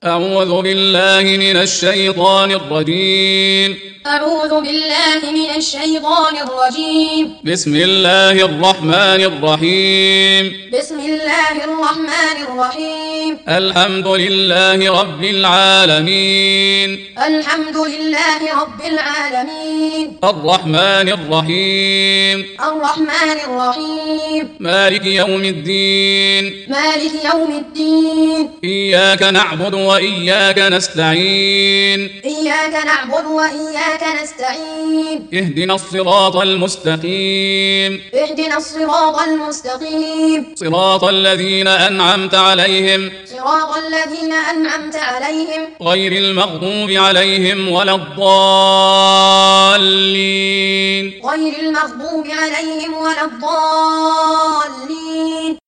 أعوذ بالله من الشيطان الرجيم. أعوذ بالله من الشيطان الرجيم. بسم الله الرحمن الرحيم. بسم الله الرحمن الرحيم. الحمد لله رب العالمين. الحمد لله رب العالمين. الرحمن الرحيم. الرحمن الرحيم. مالك يوم الدين. مالك يوم الدين. إياك نعبد وإياك نستعين. إياك نعبد وإياك نستعين. اهدنا الصراط المستقيم. اهدنا الصراط المستقيم. صراط الذين أنعمت عليهم. صراط الذين أنعمت عليهم. غير المغضوب عليهم ولا الضالين. غير المغضوب عليهم ولا الضالين.